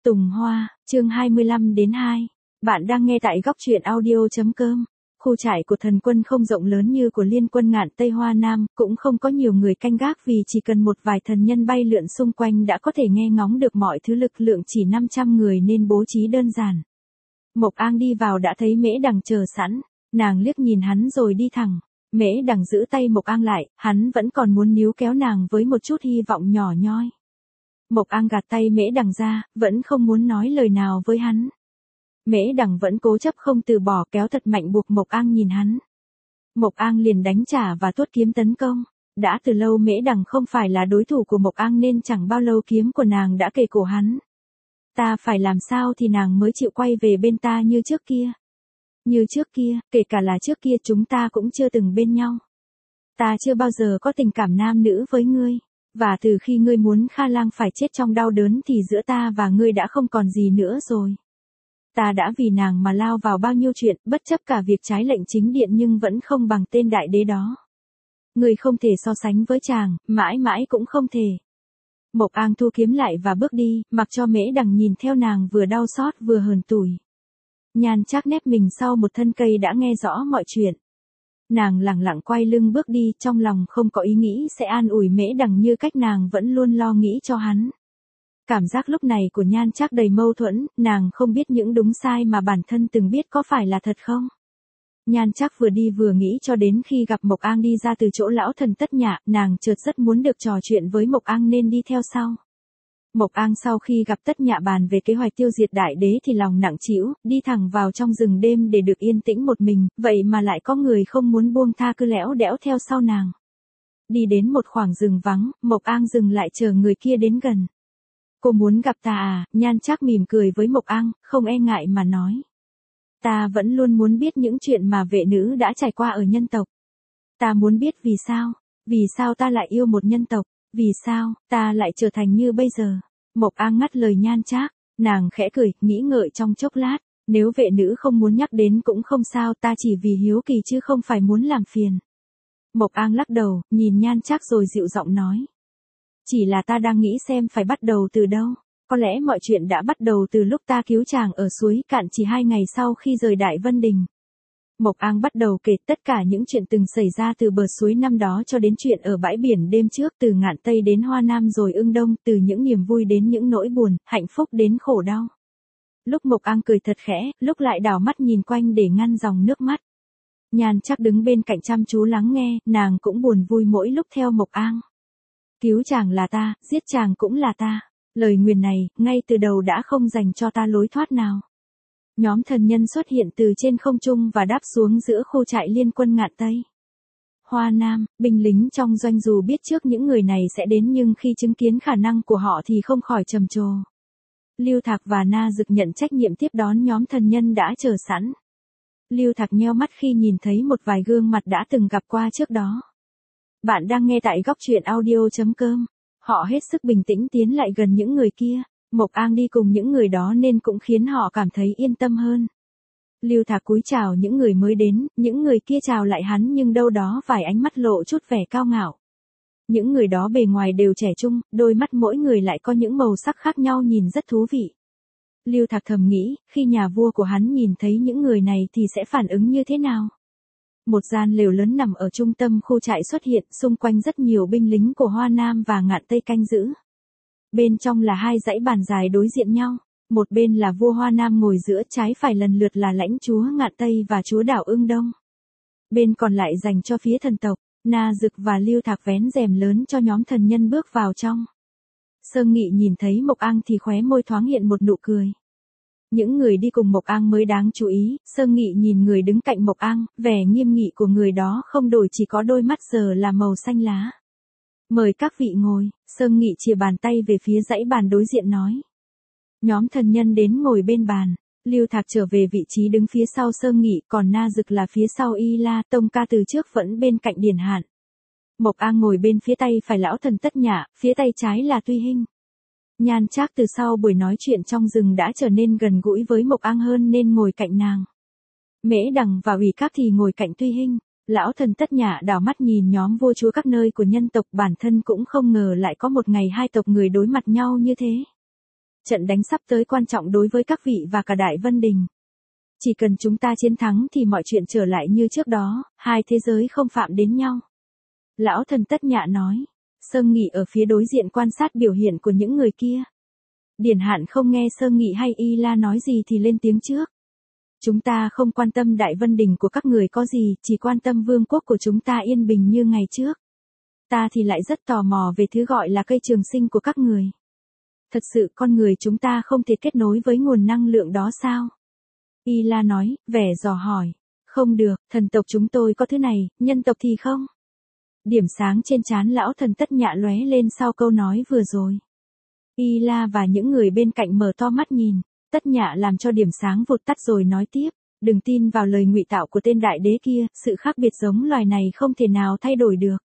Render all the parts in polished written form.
Tùng Hoa, chương 25-2. Bạn đang nghe tại góc truyện audio.com. Khu trại của thần quân không rộng lớn như của liên quân Ngạn Tây Hoa Nam, cũng không có nhiều người canh gác vì chỉ cần một vài thần nhân bay lượn xung quanh đã có thể nghe ngóng được mọi thứ, lực lượng chỉ 500 người nên bố trí đơn giản. Mộc Ang đi vào đã thấy Mễ Đằng chờ sẵn, nàng liếc nhìn hắn rồi đi thẳng. Mễ Đằng giữ tay Mộc Ang lại, hắn vẫn còn muốn níu kéo nàng với một chút hy vọng nhỏ nhoi. Mộc Ang gạt tay Mễ Đằng ra, vẫn không muốn nói lời nào với hắn. Mễ Đằng vẫn cố chấp không từ bỏ, kéo thật mạnh buộc Mộc Ang nhìn hắn. Mộc Ang liền đánh trả và tuốt kiếm tấn công. Đã từ lâu Mễ Đằng không phải là đối thủ của Mộc Ang nên chẳng bao lâu kiếm của nàng đã kề cổ hắn. Ta phải làm sao thì nàng mới chịu quay về bên ta như trước kia? Như trước kia, kể cả là trước kia chúng ta cũng chưa từng bên nhau. Ta chưa bao giờ có tình cảm nam nữ với ngươi. Và từ khi ngươi muốn Kha Lang phải chết trong đau đớn thì giữa ta và ngươi đã không còn gì nữa rồi. Ta đã vì nàng mà lao vào bao nhiêu chuyện, bất chấp cả việc trái lệnh chính điện nhưng vẫn không bằng tên đại đế đó. Ngươi không thể so sánh với chàng, mãi mãi cũng không thể. Mộc Ang thu kiếm lại và bước đi, mặc cho Mễ Đằng nhìn theo nàng vừa đau xót vừa hờn tủi. Nhan Trác nép mình sau một thân cây đã nghe rõ mọi chuyện. Nàng lẳng lặng quay lưng bước đi, trong lòng không có ý nghĩ sẽ an ủi Mễ Đằng như cách nàng vẫn luôn lo nghĩ cho hắn. Cảm giác lúc này của Nhan Trác đầy mâu thuẫn, nàng không biết những đúng sai mà bản thân từng biết có phải là thật không. Nhan Trác vừa đi vừa nghĩ cho đến khi gặp Mộc Ang đi ra từ chỗ lão thần Tất Nhạ, nàng chợt rất muốn được trò chuyện với Mộc Ang nên đi theo sau. Mộc Ang sau khi gặp Tất Nhạ bàn về kế hoạch tiêu diệt đại đế thì lòng nặng trĩu, đi thẳng vào trong rừng đêm để được yên tĩnh một mình, vậy mà lại có người không muốn buông tha cứ lẽo đẽo theo sau nàng. Đi đến một khoảng rừng vắng, Mộc Ang dừng lại chờ người kia đến gần. Cô muốn gặp ta à? Nhan Trác mỉm cười với Mộc Ang, không e ngại mà nói. Ta vẫn luôn muốn biết những chuyện mà vệ nữ đã trải qua ở nhân tộc. Ta muốn biết vì sao ta lại yêu một nhân tộc, vì sao ta lại trở thành như bây giờ. Mộc Ang ngắt lời Nhan Trác, nàng khẽ cười, nghĩ ngợi trong chốc lát, nếu vệ nữ không muốn nhắc đến cũng không sao, ta chỉ vì hiếu kỳ chứ không phải muốn làm phiền. Mộc Ang lắc đầu, nhìn Nhan Trác rồi dịu giọng nói. Chỉ là ta đang nghĩ xem phải bắt đầu từ đâu. Có lẽ mọi chuyện đã bắt đầu từ lúc ta cứu chàng ở suối Cạn chỉ 2 ngày sau khi rời Đại Vân Đình. Mộc Ang bắt đầu kể tất cả những chuyện từng xảy ra từ bờ suối năm đó cho đến chuyện ở bãi biển đêm trước, từ Ngạn Tây đến Hoa Nam rồi Ưng Đông, từ những niềm vui đến những nỗi buồn, hạnh phúc đến khổ đau. Lúc Mộc Ang cười thật khẽ, lúc lại đảo mắt nhìn quanh để ngăn dòng nước mắt. Nhan Trác đứng bên cạnh chăm chú lắng nghe, nàng cũng buồn vui mỗi lúc theo Mộc Ang. Cứu chàng là ta, giết chàng cũng là ta. Lời nguyền này, ngay từ đầu đã không dành cho ta lối thoát nào. Nhóm thần nhân xuất hiện từ trên không trung và đáp xuống giữa khu trại liên quân Ngạn Tây Hoa Nam. Binh lính trong doanh dù biết trước những người này sẽ đến nhưng khi chứng kiến khả năng của họ thì không khỏi trầm trồ. Lưu Thạc và Na Dực nhận trách nhiệm tiếp đón nhóm thần nhân đã chờ sẵn. Lưu Thạc nheo mắt khi nhìn thấy một vài gương mặt đã từng gặp qua trước đó. Bạn đang nghe tại góc truyện audio.com. Họ hết sức bình tĩnh tiến lại gần những người kia. Mộc Ang đi cùng những người đó nên cũng khiến họ cảm thấy yên tâm hơn. Lưu Thạc cúi chào những người mới đến, những người kia chào lại hắn nhưng đâu đó vài ánh mắt lộ chút vẻ cao ngạo. Những người đó bề ngoài đều trẻ trung, đôi mắt mỗi người lại có những màu sắc khác nhau nhìn rất thú vị. Lưu Thạc thầm nghĩ, khi nhà vua của hắn nhìn thấy những người này thì sẽ phản ứng như thế nào? Một gian lều lớn nằm ở trung tâm khu trại xuất hiện, xung quanh rất nhiều binh lính của Hoa Nam và Ngạn Tây canh giữ. Bên trong là 2 dãy bàn dài đối diện nhau, một bên là vua Hoa Nam ngồi giữa, trái phải lần lượt là lãnh chúa Ngạn Tây và chúa đảo Ưng Đông. Bên còn lại dành cho phía thần tộc. Na Dực và Lưu Thạc vén rèm lớn cho nhóm thần nhân bước vào trong. Sơn Nghị nhìn thấy Mộc Ang thì khóe môi thoáng hiện một nụ cười. Những người đi cùng Mộc Ang mới đáng chú ý. Sơn Nghị nhìn người đứng cạnh Mộc Ang, vẻ nghiêm nghị của người đó không đổi, chỉ có đôi mắt giờ là màu xanh lá. Mời các vị ngồi. Sơn Nghị chìa bàn tay về phía dãy bàn đối diện nói. Nhóm thần nhân đến ngồi bên bàn. Lưu Thạc trở về vị trí đứng phía sau Sơn Nghị, còn Na Dực là phía sau Y La Tông Ca từ trước vẫn bên cạnh Điển Hạn. Mộc Ang ngồi bên phía tay phải lão thần Tất Nhạ, phía tay trái là Tuy Hinh. Nhan Trác từ sau buổi nói chuyện trong rừng đã trở nên gần gũi với Mộc Ang hơn nên ngồi cạnh nàng. Mễ Đằng và Ủy Các thì ngồi cạnh Tuy Hinh. Lão thần Tất Nhạ đảo mắt nhìn nhóm vua chúa các nơi của nhân tộc, bản thân cũng không ngờ lại có một ngày 2 tộc người đối mặt nhau như thế. trận đánh sắp tới quan trọng đối với các vị và cả Đại Vân Đình. Chỉ cần chúng ta chiến thắng thì mọi chuyện trở lại như trước đó, hai thế giới không phạm đến nhau. Lão thần Tất Nhạ nói. Sơ Nghị ở phía đối diện quan sát biểu hiện của những người kia. Điển Hạn không nghe Sơ Nghị hay Y La nói gì thì lên tiếng trước. Chúng ta không quan tâm Đại Vân Đình của các người có gì, chỉ quan tâm vương quốc của chúng ta yên bình như ngày trước. Ta thì lại rất tò mò về thứ gọi là cây trường sinh của các người. Thật sự con người chúng ta không thể kết nối với nguồn năng lượng đó sao? Y La nói, vẻ dò hỏi. Không được, thần tộc chúng tôi có thứ này, nhân tộc thì không. Điểm sáng trên trán lão thần Tất Nhạ lóe lên sau câu nói vừa rồi. Y La và những người bên cạnh mở to mắt nhìn, Tất Nhạ làm cho điểm sáng vụt tắt rồi nói tiếp, đừng tin vào lời ngụy tạo của tên đại đế kia, sự khác biệt giống loài này không thể nào thay đổi được.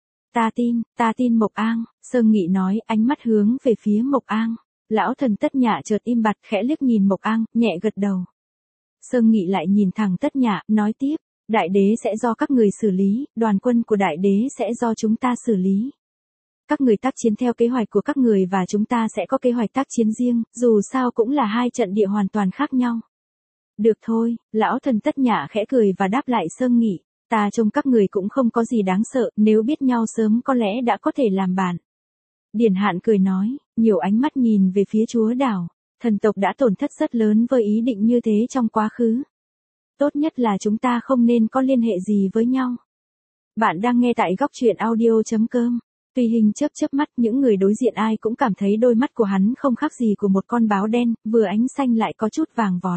Ta tin Mộc Ang, Sơ Nghị nói, ánh mắt hướng về phía Mộc Ang. Lão thần Tất Nhạ chợt im bặt khẽ liếc nhìn Mộc Ang, nhẹ gật đầu. Sơ Nghị lại nhìn thẳng Tất Nhạ, nói tiếp, đại đế sẽ do các người xử lý, đoàn quân của đại đế sẽ do chúng ta xử lý. Các người tác chiến theo kế hoạch của các người và chúng ta sẽ có kế hoạch tác chiến riêng, dù sao cũng là hai trận địa hoàn toàn khác nhau. Được thôi, lão thần Tất Nhạ khẽ cười và đáp lại Sơ Nghị, ta trông các người cũng không có gì đáng sợ, nếu biết nhau sớm có lẽ đã có thể làm bạn. Điển Hạn cười nói, nhiều ánh mắt nhìn về phía chúa đảo, thần tộc đã tổn thất rất lớn với ý định như thế trong quá khứ. Tốt nhất là chúng ta không nên có liên hệ gì với nhau. Bạn đang nghe tại góc truyện audio.com. Tùy hình chớp mắt, những người đối diện ai cũng cảm thấy đôi mắt của hắn không khác gì của một con báo đen, vừa ánh xanh lại có chút vàng vọt.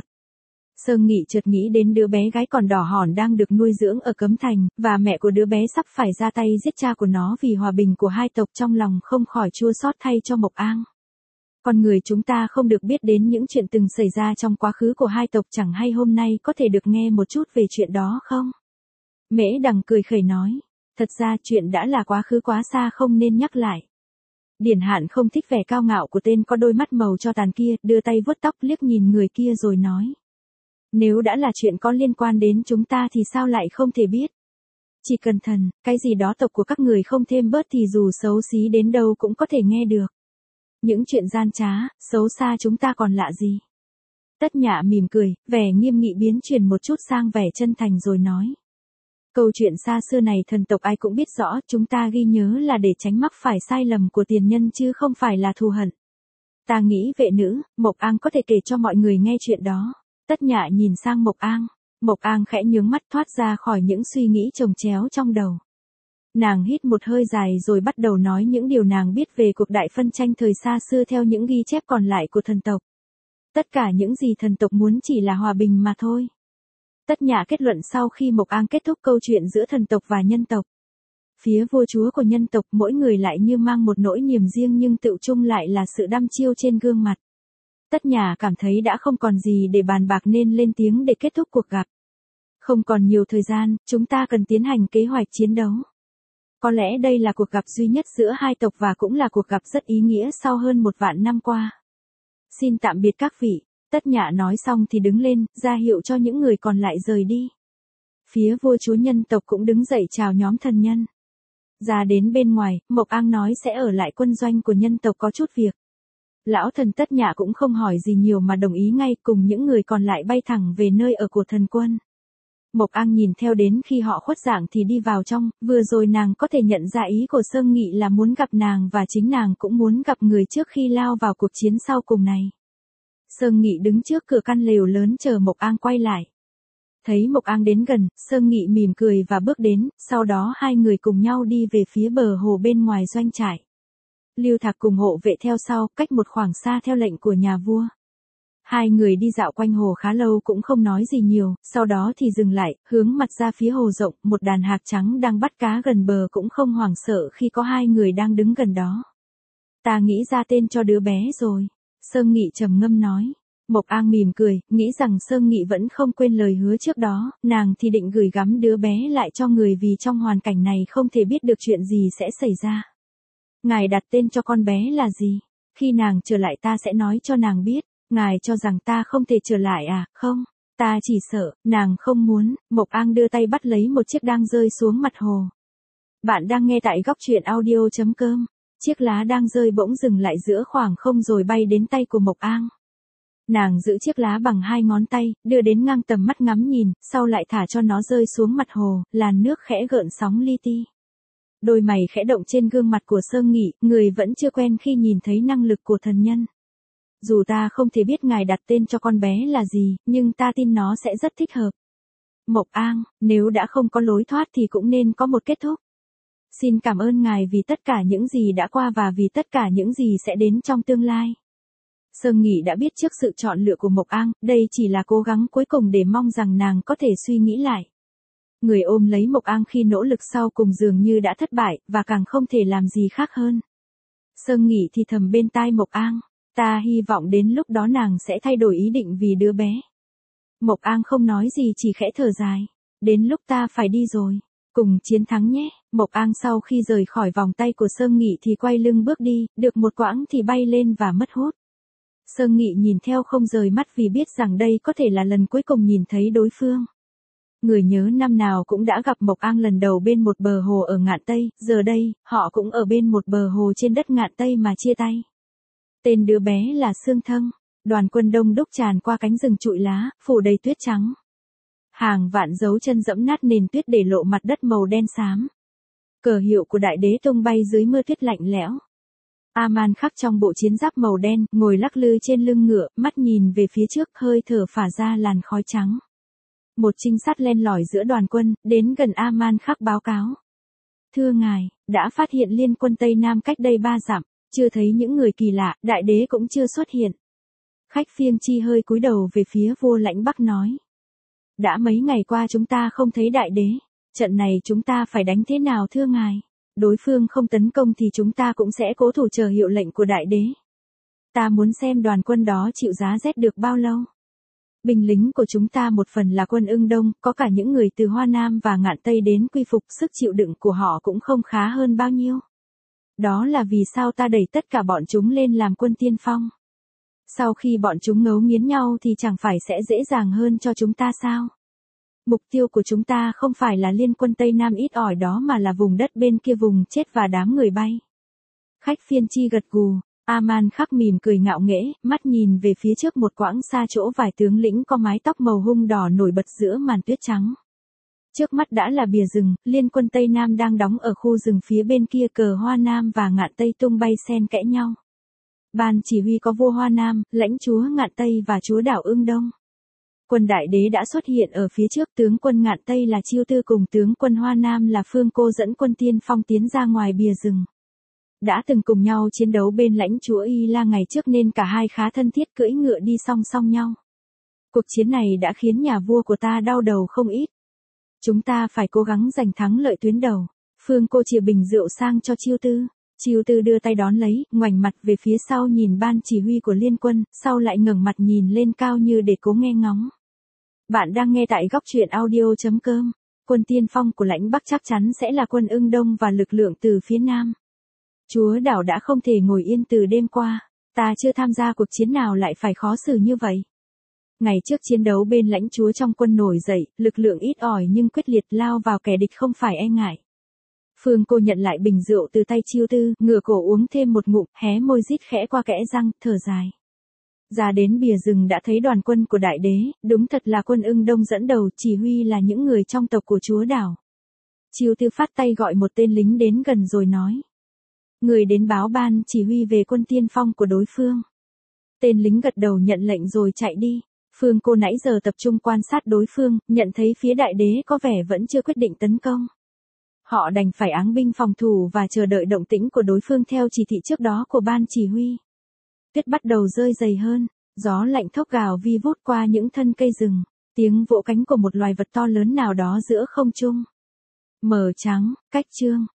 Sơ Nghị chợt nghĩ đến đứa bé gái còn đỏ hòn đang được nuôi dưỡng ở Cấm Thành, và mẹ của đứa bé sắp phải ra tay giết cha của nó vì hòa bình của hai tộc, trong lòng không khỏi chua xót thay cho Mộc Ang. Con người chúng ta không được biết đến những chuyện từng xảy ra trong quá khứ của hai tộc, chẳng hay hôm nay có thể được nghe một chút về chuyện đó không? Mễ Đằng cười khẩy nói. Thật ra chuyện đã là quá khứ quá xa không nên nhắc lại. Điển Hạn không thích vẻ cao ngạo của tên có đôi mắt màu cho tàn kia, đưa tay vuốt tóc liếc nhìn người kia rồi nói. Nếu đã là chuyện có liên quan đến chúng ta thì sao lại không thể biết? Chỉ cần thần, cái gì đó tộc của các người không thêm bớt thì dù xấu xí đến đâu cũng có thể nghe được. Những chuyện gian trá, xấu xa chúng ta còn lạ gì? Tất Nhạ mỉm cười, vẻ nghiêm nghị biến chuyển một chút sang vẻ chân thành rồi nói. Câu chuyện xa xưa này thần tộc ai cũng biết rõ, chúng ta ghi nhớ là để tránh mắc phải sai lầm của tiền nhân chứ không phải là thù hận. Ta nghĩ vệ nữ, Mộc Ang có thể kể cho mọi người nghe chuyện đó. Tất Nhạ nhìn sang Mộc Ang. Mộc Ang khẽ nhướng mắt thoát ra khỏi những suy nghĩ chồng chéo trong đầu. Nàng hít một hơi dài rồi bắt đầu nói những điều nàng biết về cuộc đại phân tranh thời xa xưa theo những ghi chép còn lại của thần tộc. Tất cả những gì thần tộc muốn chỉ là hòa bình mà thôi. Tất Nhạ kết luận sau khi Mộc Ang kết thúc câu chuyện giữa thần tộc và nhân tộc. Phía vua chúa của nhân tộc mỗi người lại như mang một nỗi niềm riêng nhưng tựu chung lại là sự đăm chiêu trên gương mặt. Tất Nhạ cảm thấy đã không còn gì để bàn bạc nên lên tiếng để kết thúc cuộc gặp. Không còn nhiều thời gian, chúng ta cần tiến hành kế hoạch chiến đấu. Có lẽ đây là cuộc gặp duy nhất giữa hai tộc và cũng là cuộc gặp rất ý nghĩa sau hơn 1.000 năm qua. Xin tạm biệt các vị. Tất Nhạ nói xong thì đứng lên, ra hiệu cho những người còn lại rời đi. Phía vua chúa nhân tộc cũng đứng dậy chào nhóm thần nhân. Ra đến bên ngoài, Mộc Ang nói sẽ ở lại quân doanh của nhân tộc có chút việc. Lão thần Tất Nhạ cũng không hỏi gì nhiều mà đồng ý ngay, cùng những người còn lại bay thẳng về nơi ở của thần quân. Mộc Ang nhìn theo đến khi họ khuất dạng thì đi vào trong, vừa rồi nàng có thể nhận ra ý của Sơ Nghị là muốn gặp nàng và chính nàng cũng muốn gặp người trước khi lao vào cuộc chiến sau cùng này. Sơ Nghị đứng trước cửa căn lều lớn chờ Mộc Ang quay lại. Thấy Mộc Ang đến gần, Sơ Nghị mỉm cười và bước đến, sau đó hai người cùng nhau đi về phía bờ hồ bên ngoài doanh trại. Lưu Thạc cùng hộ vệ theo sau, cách một khoảng xa theo lệnh của nhà vua. Hai người đi dạo quanh hồ khá lâu cũng không nói gì nhiều, sau đó thì dừng lại, hướng mặt ra phía hồ rộng, một đàn hạc trắng đang bắt cá gần bờ cũng không hoảng sợ khi có hai người đang đứng gần đó. Ta nghĩ ra tên cho đứa bé rồi. Sơ Nghị trầm ngâm nói. Mộc Ang mỉm cười, nghĩ rằng Sơ Nghị vẫn không quên lời hứa trước đó, nàng thì định gửi gắm đứa bé lại cho người vì trong hoàn cảnh này không thể biết được chuyện gì sẽ xảy ra. Ngài đặt tên cho con bé là gì? Khi nàng trở lại ta sẽ nói cho nàng biết. Ngài cho rằng ta không thể trở lại à? Không, ta chỉ sợ, nàng không muốn. Mộc Ang đưa tay bắt lấy một chiếc đang rơi xuống mặt hồ. Bạn đang nghe tại góc truyện audio.com. Chiếc lá đang rơi bỗng dừng lại giữa khoảng không rồi bay đến tay của Mộc Ang. Nàng giữ chiếc lá bằng 2 ngón tay, đưa đến ngang tầm mắt ngắm nhìn, sau lại thả cho nó rơi xuống mặt hồ, làn nước khẽ gợn sóng li ti. Đôi mày khẽ động trên gương mặt của Sơ Nghị, người vẫn chưa quen khi nhìn thấy năng lực của thần nhân. Dù ta không thể biết ngài đặt tên cho con bé là gì, nhưng ta tin nó sẽ rất thích hợp. Mộc Ang, nếu đã không có lối thoát thì cũng nên có một kết thúc. Xin cảm ơn ngài vì tất cả những gì đã qua và vì tất cả những gì sẽ đến trong tương lai. Sơ Nghị đã biết trước sự chọn lựa của Mộc Ang, đây chỉ là cố gắng cuối cùng để mong rằng nàng có thể suy nghĩ lại. Người ôm lấy Mộc Ang khi nỗ lực sau cùng dường như đã thất bại, và càng không thể làm gì khác hơn. Sơ Nghị thì thầm bên tai Mộc Ang, ta hy vọng đến lúc đó nàng sẽ thay đổi ý định vì đứa bé. Mộc Ang không nói gì chỉ khẽ thở dài. Đến lúc ta phải đi rồi. Cùng chiến thắng nhé. Mộc Ang sau khi rời khỏi vòng tay của Sơ Nghị thì quay lưng bước đi, được một quãng thì bay lên và mất hút. Sơ Nghị nhìn theo không rời mắt vì biết rằng đây có thể là lần cuối cùng nhìn thấy đối phương. Người nhớ năm nào cũng đã gặp Mộc Ang lần đầu bên một bờ hồ ở Ngạn Tây, giờ đây, họ cũng ở bên một bờ hồ trên đất Ngạn Tây mà chia tay. Tên đứa bé là Sương Thâng. Đoàn quân đông đúc tràn qua cánh rừng trụi lá, phủ đầy tuyết trắng. Hàng vạn dấu chân dẫm nát nền tuyết để lộ mặt đất màu đen xám. Cờ hiệu của đại đế tung bay dưới mưa tuyết lạnh lẽo. A-man khắc trong bộ chiến giáp màu đen, ngồi lắc lư trên lưng ngựa, mắt nhìn về phía trước, hơi thở phả ra làn khói trắng. Một trinh sát len lỏi giữa đoàn quân, đến gần A-man khắc báo cáo. Thưa ngài, đã phát hiện liên quân Tây Nam cách đây 3 dặm, chưa thấy những người kỳ lạ, đại đế cũng chưa xuất hiện. Khách Phiêng Chi hơi cúi đầu về phía vua Lãnh Bắc nói. Đã mấy ngày qua chúng ta không thấy đại đế, trận này chúng ta phải đánh thế nào thưa ngài? Đối phương không tấn công thì chúng ta cũng sẽ cố thủ chờ hiệu lệnh của đại đế. Ta muốn xem đoàn quân đó chịu giá rét được bao lâu. Binh lính của chúng ta một phần là quân Ưng Đông, có cả những người từ Hoa Nam và Ngạn Tây đến quy phục, sức chịu đựng của họ cũng không khá hơn bao nhiêu. Đó là vì sao ta đẩy tất cả bọn chúng lên làm quân tiên phong. Sau khi bọn chúng ngấu nghiến nhau thì chẳng phải sẽ dễ dàng hơn cho chúng ta sao? Mục tiêu của chúng ta không phải là liên quân Tây Nam ít ỏi đó mà là vùng đất bên kia vùng chết và đám người bay. Khách Phiên Chi gật gù, A-man khắc mỉm cười ngạo nghễ, mắt nhìn về phía trước một quãng xa chỗ vài tướng lĩnh có mái tóc màu hung đỏ nổi bật giữa màn tuyết trắng. Trước mắt đã là bìa rừng, liên quân Tây Nam đang đóng ở khu rừng phía bên kia, cờ Hoa Nam và Ngạn Tây tung bay xen kẽ nhau. Ban chỉ huy có vua Hoa Nam, lãnh chúa Ngạn Tây và chúa đảo Ưng Đông. Quân đại đế đã xuất hiện ở phía trước, tướng quân Ngạn Tây là Chiêu Tư cùng tướng quân Hoa Nam là Phương Cô dẫn quân tiên phong tiến ra ngoài bìa rừng. Đã từng cùng nhau chiến đấu bên lãnh chúa Y La ngày trước nên cả hai khá thân thiết, cưỡi ngựa đi song song nhau. Cuộc chiến này đã khiến nhà vua của ta đau đầu không ít. Chúng ta phải cố gắng giành thắng lợi tuyến đầu. Phương Cô chìa bình rượu sang cho Chiêu Tư. Chiêu Tư đưa tay đón lấy, ngoảnh mặt về phía sau nhìn ban chỉ huy của liên quân, sau lại ngẩng mặt nhìn lên cao như để cố nghe ngóng. Bạn đang nghe tại góc truyện audio.com. Quân tiên phong của Lãnh Bắc chắc chắn sẽ là quân Ưng Đông và lực lượng từ phía Nam. Chúa đảo đã không thể ngồi yên từ đêm qua. Ta chưa tham gia cuộc chiến nào lại phải khó xử như vậy. Ngày trước chiến đấu bên lãnh chúa trong quân nổi dậy, lực lượng ít ỏi nhưng quyết liệt lao vào kẻ địch không phải e ngại. Phương Cô nhận lại bình rượu từ tay Chiêu Tư, ngửa cổ uống thêm một ngụm, hé môi rít khẽ qua kẽ răng, thở dài. Ra đến bìa rừng đã thấy đoàn quân của đại đế, đúng thật là quân Ưng Đông dẫn đầu, chỉ huy là những người trong tộc của chúa đảo. Chiêu Tư phát tay gọi một tên lính đến gần rồi nói. Người đến báo ban chỉ huy về quân tiên phong của đối phương. Tên lính gật đầu nhận lệnh rồi chạy đi. Phương Cô nãy giờ tập trung quan sát đối phương, nhận thấy phía đại đế có vẻ vẫn chưa quyết định tấn công. Họ đành phải áng binh phòng thủ và chờ đợi động tĩnh của đối phương theo chỉ thị trước đó của ban chỉ huy. Tuyết bắt đầu rơi dày hơn, gió lạnh thốc gào vi vút qua những thân cây rừng, tiếng vỗ cánh của một loài vật to lớn nào đó giữa không trung. Mờ trắng, cách chương.